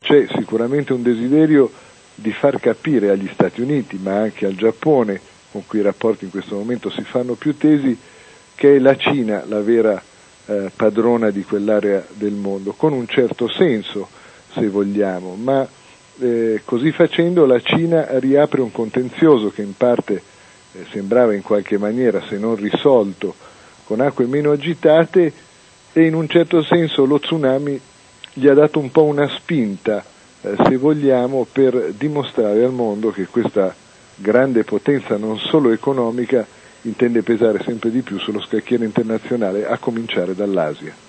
c'è sicuramente un desiderio di far capire agli Stati Uniti, ma anche al Giappone, con cui i rapporti in questo momento si fanno più tesi, che è la Cina la vera padrona di quell'area del mondo, con un certo senso, se vogliamo, ma così facendo la Cina riapre un contenzioso che in parte sembrava in qualche maniera, se non risolto, con acque meno agitate, e in un certo senso lo tsunami gli ha dato un po' una spinta, se vogliamo, per dimostrare al mondo che questa grande potenza non solo economica intende pesare sempre di più sullo scacchiere internazionale, a cominciare dall'Asia.